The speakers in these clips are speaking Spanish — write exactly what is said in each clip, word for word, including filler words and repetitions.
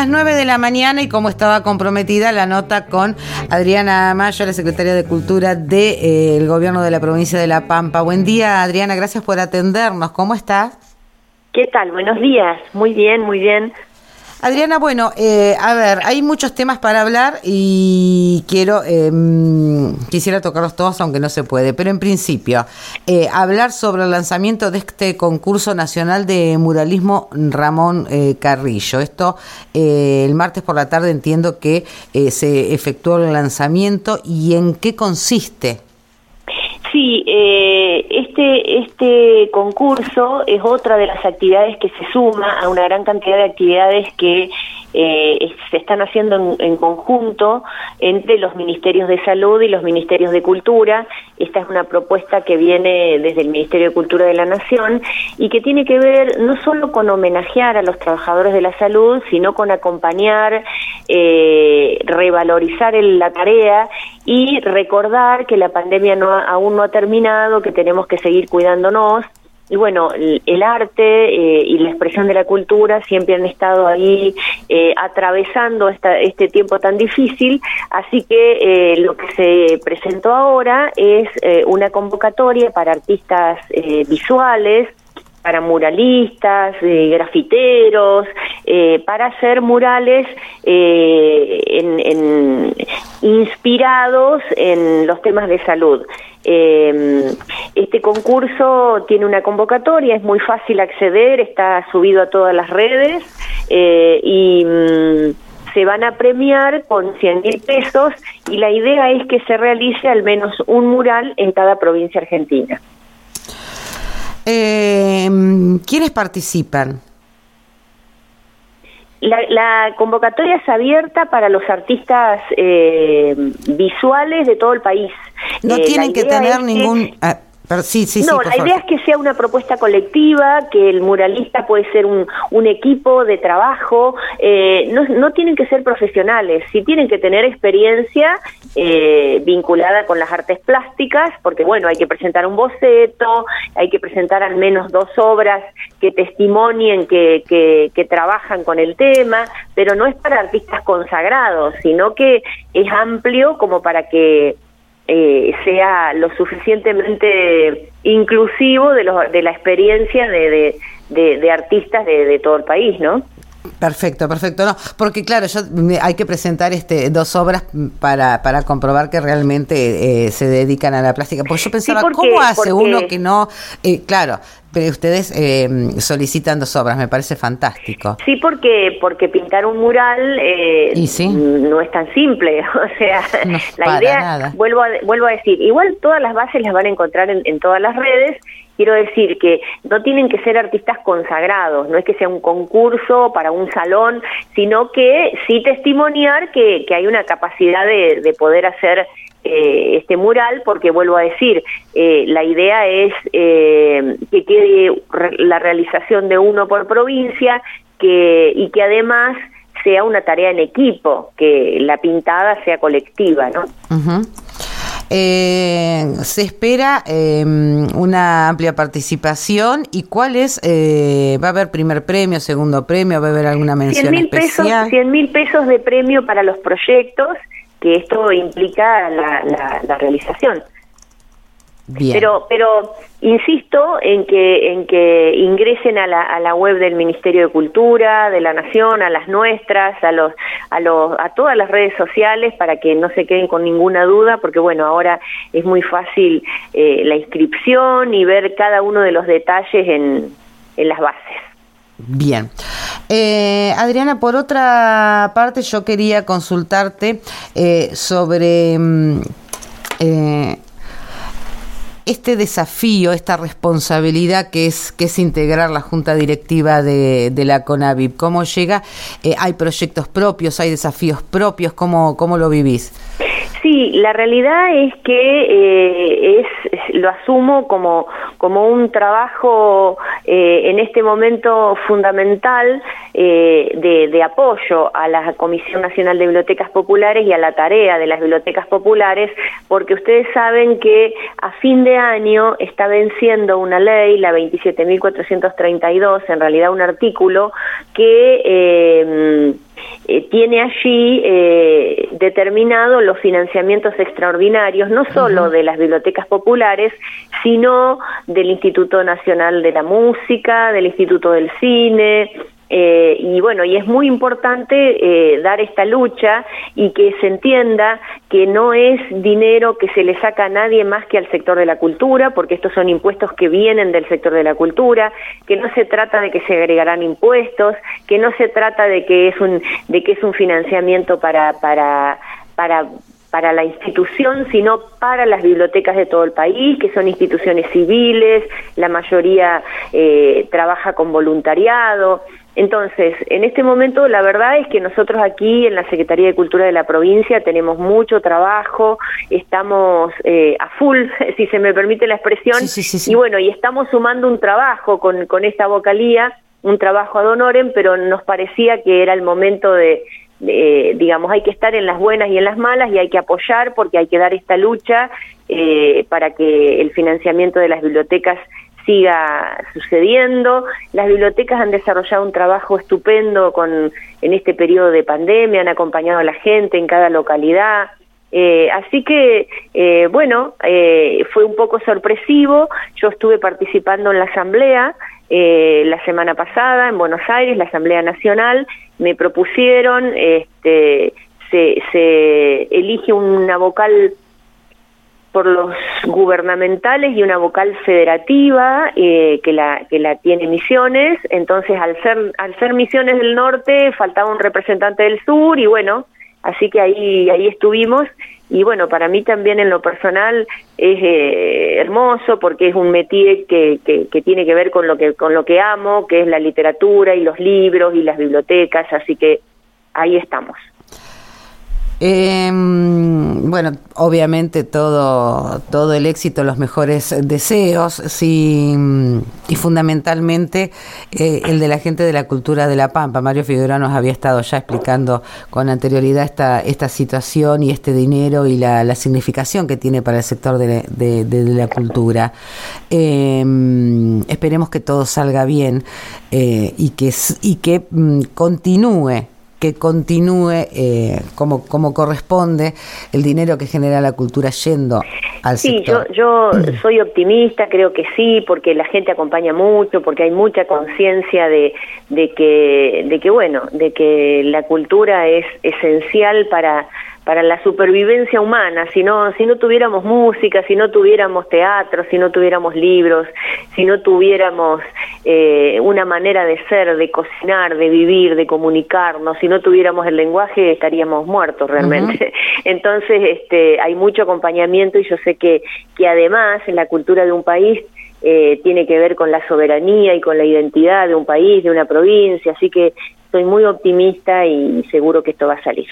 las nueve de la mañana y como estaba comprometida la nota con Adriana Mayo, la secretaria de Cultura del de, eh, Gobierno de la Provincia de La Pampa. Buen día, Adriana, gracias por atendernos. ¿Cómo estás? ¿Qué tal? Buenos días. Muy bien, muy bien. Adriana, bueno, eh, a ver, hay muchos temas para hablar y quiero, eh, quisiera tocarlos todos, aunque no se puede, pero en principio, eh, hablar sobre el lanzamiento de este concurso nacional de muralismo Ramón eh, Carrillo. Esto, eh, el martes por la tarde entiendo que eh, se efectuó el lanzamiento. ¿Y en qué consiste? Sí, eh, este, este concurso es otra de las actividades que se suma a una gran cantidad de actividades que eh, se están haciendo en, en conjunto entre los Ministerios de Salud y los Ministerios de Cultura. Esta es una propuesta que viene desde el Ministerio de Cultura de la Nación y que tiene que ver no solo con homenajear a los trabajadores de la salud, sino con acompañar, eh, revalorizar el, la tarea y recordar que la pandemia no, aún no ha terminado, que tenemos que seguir cuidándonos. Y bueno, el, el arte eh, y la expresión de la cultura siempre han estado ahí eh, atravesando esta, este tiempo tan difícil, así que eh, lo que se presentó ahora es eh, una convocatoria para artistas eh, visuales, para muralistas, eh, grafiteros, eh, para hacer murales eh, en, en, inspirados en los temas de salud. Eh, este concurso tiene una convocatoria, es muy fácil acceder, está subido a todas las redes eh, y mm, se van a premiar con cien mil pesos y la idea es que se realice al menos un mural en cada provincia argentina. Eh, ¿Quiénes participan? La, la convocatoria es abierta para los artistas eh, visuales de todo el país. No eh, tienen que tener ningún... Que... Ah, pero sí, sí, no, sí, la favor. idea es que sea una propuesta colectiva, que el muralista puede ser un, un equipo de trabajo, eh, no, no tienen que ser profesionales, sí tienen que tener experiencia eh, vinculada con las artes plásticas, porque bueno, hay que presentar un boceto, hay que presentar al menos dos obras que testimonien que, que, que trabajan con el tema, pero no es para artistas consagrados, sino que es amplio como para que Eh, sea lo suficientemente inclusivo de, los, de la experiencia de, de, de, de artistas de, de todo el país, ¿no? Perfecto, perfecto. No, porque claro, yo hay que presentar este dos obras para para comprobar que realmente eh, se dedican a la plástica. Porque yo pensaba, sí, porque, ¿cómo hace porque... uno que no? Eh, claro, pero ustedes eh, solicitan dos obras, me parece fantástico. Sí, porque porque pintar un mural eh, ¿Y sí? no es tan simple. O sea, no la idea, nada. vuelvo a vuelvo a decir, igual todas las bases las van a encontrar en, en todas las redes. Quiero decir que no tienen que ser artistas consagrados, no es que sea un concurso para un salón, sino que sí testimoniar que, que hay una capacidad de, de poder hacer eh, este mural, porque vuelvo a decir, eh, la idea es eh, que quede la realización de uno por provincia que y que además sea una tarea en equipo, que la pintada sea colectiva, ¿no? Uh-huh. Eh, se espera eh, una amplia participación. ¿Y cuál es? Eh, ¿Va a haber primer premio, segundo premio? ¿Va a haber alguna mención especial? cien mil pesos de premio para los proyectos, que esto implica la, la, la realización. Bien. Pero, pero insisto en que en que ingresen a la, a la web del Ministerio de Cultura, de la Nación, a las nuestras, a los a los a todas las redes sociales para que no se queden con ninguna duda, porque bueno, ahora es muy fácil eh, la inscripción y ver cada uno de los detalles en en las bases. Bien. Eh, Adriana, por otra parte, yo quería consultarte eh, sobre eh, este desafío, esta responsabilidad que es que es integrar la Junta Directiva de, de la CONAVIP. ¿Cómo llega? Eh, ¿Hay proyectos propios? ¿Hay desafíos propios? ¿Cómo, cómo lo vivís? Sí, la realidad es que eh, es lo asumo como como un trabajo eh, en este momento fundamental eh, de, de apoyo a la Comisión Nacional de Bibliotecas Populares y a la tarea de las bibliotecas populares, porque ustedes saben que a fin de año está venciendo una ley, la veintisiete mil cuatrocientos treinta y dos, en realidad un artículo que eh, eh, tiene allí eh, determinado los financiamientos extraordinarios, no solo uh-huh. de las bibliotecas populares, sino del Instituto Nacional de la Música, del Instituto del Cine. Eh, y bueno, y es muy importante eh, dar esta lucha y que se entienda que no es dinero que se le saca a nadie más que al sector de la cultura, porque estos son impuestos que vienen del sector de la cultura, que no se trata de que se agregarán impuestos, que no se trata de que es un de que es un financiamiento para para para para la institución, sino para las bibliotecas de todo el país, que son instituciones civiles, la mayoría eh, trabaja con voluntariado. Entonces, en este momento la verdad es que nosotros aquí en la Secretaría de Cultura de la provincia tenemos mucho trabajo, estamos eh, a full, si se me permite la expresión, sí, sí, sí, sí. y bueno, y estamos sumando un trabajo con, con esta vocalía, un trabajo ad honorem, pero nos parecía que era el momento de, de, digamos, hay que estar en las buenas y en las malas y hay que apoyar porque hay que dar esta lucha eh, para que el financiamiento de las bibliotecas siga sucediendo. Las bibliotecas han desarrollado un trabajo estupendo con en este periodo de pandemia, han acompañado a la gente en cada localidad. Eh, así que, eh, bueno, eh, fue un poco sorpresivo. Yo estuve participando en la asamblea eh, la semana pasada en Buenos Aires, la Asamblea Nacional. Me propusieron, este, se, se elige una vocal por los gubernamentales y una vocal federativa eh, que la que la tiene Misiones. Entonces al ser al ser Misiones del Norte faltaba un representante del sur y bueno, así que ahí ahí estuvimos y bueno, para mí también en lo personal es eh, hermoso porque es un métier que, que que tiene que ver con lo que con lo que amo, que es la literatura y los libros y las bibliotecas, así que ahí estamos. Eh, bueno, obviamente todo todo el éxito, los mejores deseos, sí, y fundamentalmente eh, el de la gente de la cultura de La Pampa. Mario Figueroa nos había estado ya explicando con anterioridad esta esta situación y este dinero y la, la significación que tiene para el sector de, de, de, de la cultura. Eh, esperemos que todo salga bien eh, y que y que mm, continúe que continúe eh, como como corresponde el dinero que genera la cultura yendo al sí, sector. Sí, yo, yo soy optimista, creo que sí, porque la gente acompaña mucho, porque hay mucha conciencia de, de que, de que bueno, de que la cultura es esencial para para la supervivencia humana. Si no, si no tuviéramos música, si no tuviéramos teatro, si no tuviéramos libros, si no tuviéramos eh, una manera de ser, de cocinar, de vivir, de comunicarnos, si no tuviéramos el lenguaje, estaríamos muertos realmente. Uh-huh. Entonces, este, hay mucho acompañamiento y yo sé que, que además en la cultura de un país eh, tiene que ver con la soberanía y con la identidad de un país, de una provincia, así que soy muy optimista y seguro que esto va a salir.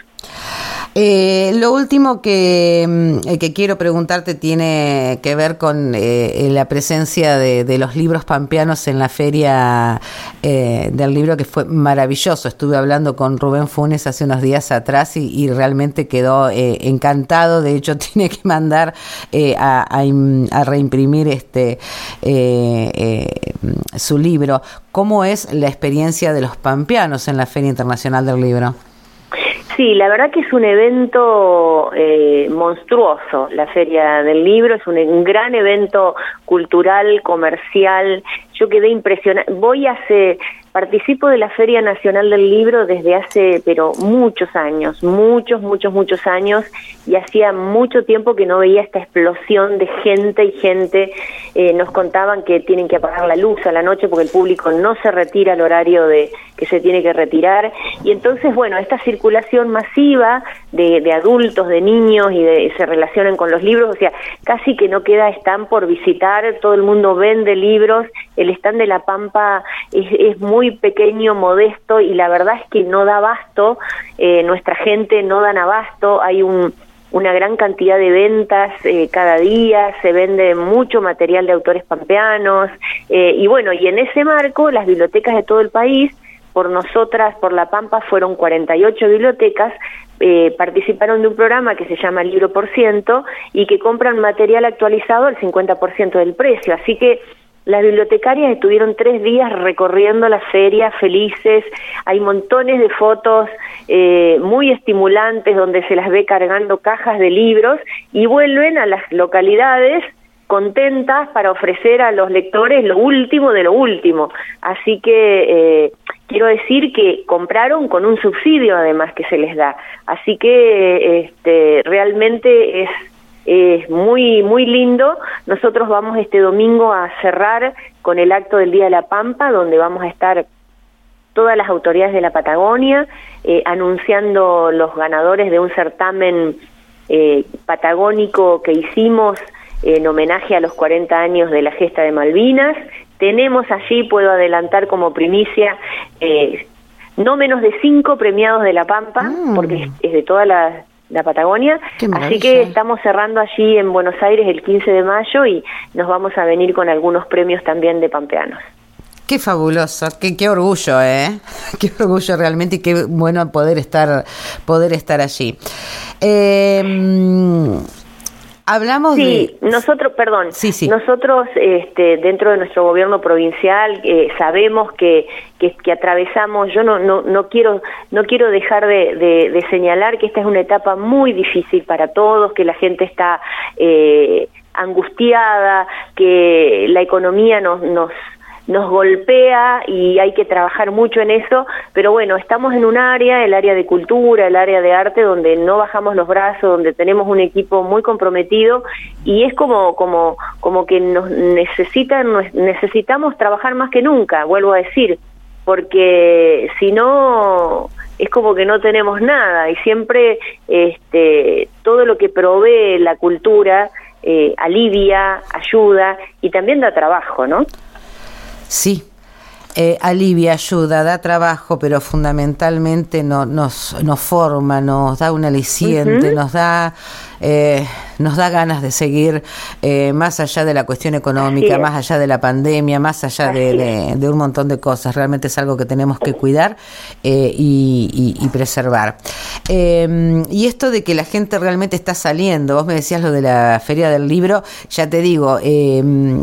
Eh, lo último que, que quiero preguntarte tiene que ver con eh, la presencia de, de los libros pampeanos en la feria eh, del libro, que fue maravilloso. Estuve hablando con Rubén Funes hace unos días atrás y, y realmente quedó eh, encantado. De hecho, tiene que mandar eh, a, a, a reimprimir este eh, eh, su libro. ¿Cómo es la experiencia de los pampeanos en la Feria Internacional del Libro? Sí, la verdad que es un evento eh, monstruoso, la Feria del Libro, es un, un gran evento cultural, comercial. Yo quedé impresionada. Voy hace, participo de la Feria Nacional del Libro desde hace, pero muchos años, muchos, muchos, muchos años, y hacía mucho tiempo que no veía esta explosión de gente y gente. Eh, nos contaban que tienen que apagar la luz a la noche porque el público no se retira al horario de que se tiene que retirar, y entonces, bueno, esta circulación masiva de, de adultos, de niños, y de, se relacionan con los libros, o sea, casi que no queda stand por visitar, todo el mundo vende libros, el stand de La Pampa es, es muy pequeño, modesto, y la verdad es que no da abasto, eh, nuestra gente no dan abasto, hay un una gran cantidad de ventas eh, cada día, se vende mucho material de autores pampeanos, eh, y bueno, y en ese marco las bibliotecas de todo el país, por nosotras, por La Pampa, fueron cuarenta y ocho bibliotecas, eh, participaron de un programa que se llama Libro por Ciento y que compran material actualizado al cincuenta por ciento del precio, así que Las bibliotecarias estuvieron tres días recorriendo la feria felices, hay montones de fotos eh, muy estimulantes donde se las ve cargando cajas de libros y vuelven a las localidades contentas para ofrecer a los lectores lo último de lo último. Así que eh, quiero decir que compraron con un subsidio además que se les da. Así que este, realmente es, es muy, muy lindo. Nosotros vamos este domingo a cerrar con el acto del Día de la Pampa, donde vamos a estar todas las autoridades de la Patagonia eh, anunciando los ganadores de un certamen eh, patagónico que hicimos en homenaje a los cuarenta años de la gesta de Malvinas. Tenemos allí, puedo adelantar como primicia, eh, no menos de cinco premiados de La Pampa, mm. porque es, es de toda la, la Patagonia, así que estamos cerrando allí en Buenos Aires el quince de mayo y nos vamos a venir con algunos premios también de pampeanos. Qué fabuloso, qué, qué orgullo, ¿eh? Qué orgullo realmente y qué bueno poder estar, poder estar allí. Eh... Hablamos sí, de... nosotros, perdón, sí, sí. nosotros este, dentro de nuestro gobierno provincial eh, sabemos que, que, que atravesamos, yo no, no, no quiero, no quiero dejar de, de, de señalar que esta es una etapa muy difícil para todos, que la gente está eh, angustiada, que la economía nos, nos nos golpea y hay que trabajar mucho en eso, pero bueno, estamos en un área, el área de cultura, el área de arte, donde no bajamos los brazos, donde tenemos un equipo muy comprometido y es como como como que nos necesitan necesitamos trabajar más que nunca, vuelvo a decir, porque si no es como que no tenemos nada y siempre este todo lo que provee la cultura eh, alivia, ayuda y también da trabajo, ¿no? Sí, eh, alivia, ayuda, da trabajo, pero fundamentalmente no, nos, nos forma, nos da un aliciente, uh-huh. nos da eh, nos da ganas de seguir eh, más allá de la cuestión económica, más allá de la pandemia, más allá de, de, de un montón de cosas. Realmente es algo que tenemos que cuidar eh, y, y, y preservar. Eh, y esto de que la gente realmente está saliendo, vos me decías lo de la Feria del Libro, ya te digo, eh,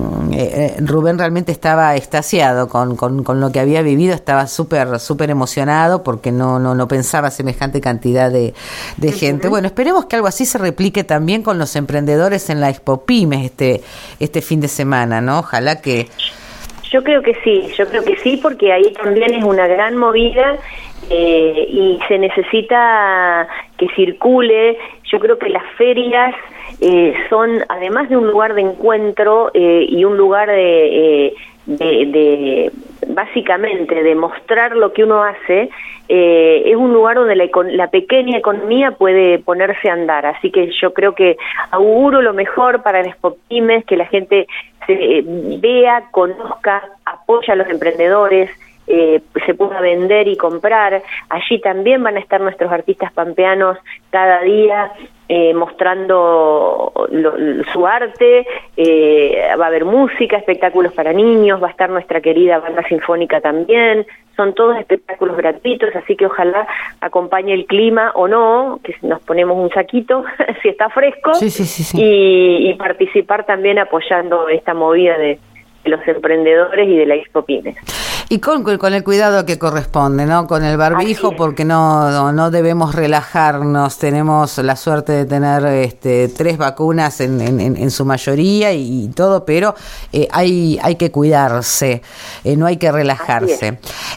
eh, Rubén realmente estaba extasiado con, con, con lo que había vivido, estaba súper súper emocionado porque no, no, no pensaba semejante cantidad de, de uh-huh. gente. Bueno, esperemos que algo así se replique también con los emprendedores en la Expo Pymes este, este fin de semana, ¿no? Ojalá que... Yo creo que sí, yo creo que sí, porque ahí también es una gran movida eh, y se necesita que circule. Yo creo que las ferias eh, son, además de un lugar de encuentro eh, y un lugar de, eh, de, de, básicamente, de mostrar lo que uno hace, eh, es un lugar donde la, la pequeña economía puede ponerse a andar. Así que yo creo que auguro lo mejor para las Pymes, que la gente se eh, vea, conozca, apoya a los emprendedores, eh, se pueda vender y comprar. Allí también van a estar nuestros artistas pampeanos cada día eh, mostrando lo, su arte, eh, va a haber música, espectáculos para niños, va a estar nuestra querida banda sinfónica también, son todos espectáculos gratuitos, así que ojalá acompañe el clima o no, que nos ponemos un saquito si está fresco, sí, sí, sí, sí. Y, y participar también apoyando esta movida de, de los emprendedores y de la Expo Pymes. Y con, con el cuidado que corresponde, ¿no? Con el barbijo, porque no, no no debemos relajarnos. Tenemos la suerte de tener este, tres vacunas en, en, en su mayoría y, y todo, pero eh, hay hay que cuidarse, eh, no hay que relajarse.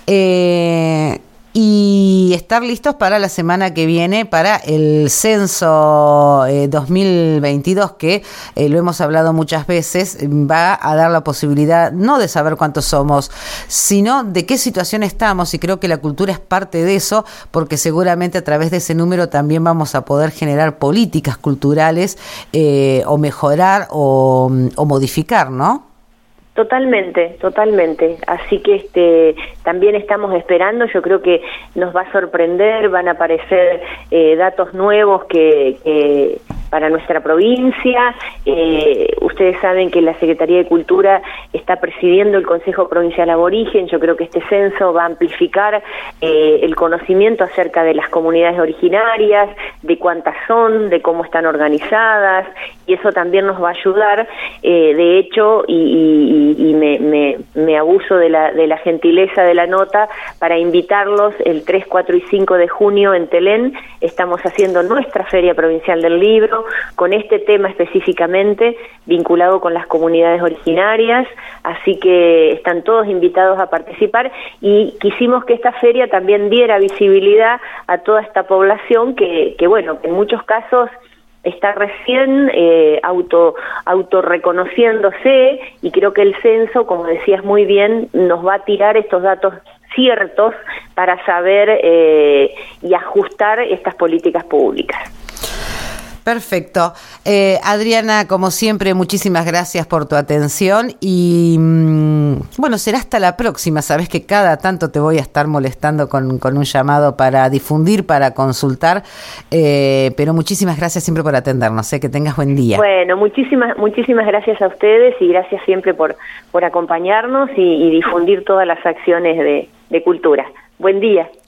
Eh, y estar listos para la semana que viene, para el censo eh, dos mil veintidós, que eh, lo hemos hablado muchas veces, va a dar la posibilidad no de saber cuántos somos, sino de qué situación estamos, y creo que la cultura es parte de eso, porque seguramente a través de ese número también vamos a poder generar políticas culturales eh, o mejorar o, o modificar, ¿no? Totalmente, totalmente. Así que este también estamos esperando, yo creo que nos va a sorprender, van a aparecer eh, datos nuevos que, que, para nuestra provincia. Eh, ustedes saben que la Secretaría de Cultura está presidiendo el Consejo Provincial Aborigen. Yo creo que este censo va a amplificar eh, el conocimiento acerca de las comunidades originarias, de cuántas son, de cómo están organizadas, y eso también nos va a ayudar. Eh, de hecho, y, y, y me, me, me abuso de la, de la gentileza de la nota para invitarlos el tres, cuatro y cinco de junio en Telén. Estamos haciendo nuestra Feria Provincial del Libro con este tema específicamente vinculado con las comunidades originarias, así que están todos invitados a participar, y quisimos que esta feria también diera visibilidad a toda esta población que, que bueno, que en muchos casos está recién eh, auto autorreconociéndose, y creo que el censo, como decías muy bien, nos va a tirar estos datos ciertos para saber eh, y ajustar estas políticas públicas. Perfecto. Eh, Adriana, como siempre, muchísimas gracias por tu atención y mmm, bueno, será hasta la próxima. Sabes que cada tanto te voy a estar molestando con, con un llamado para difundir, para consultar, eh, pero muchísimas gracias siempre por atendernos. ¿eh? Que tengas buen día. Bueno, muchísimas muchísimas gracias a ustedes y gracias siempre por, por acompañarnos y, y difundir todas las acciones de, de cultura. Buen día.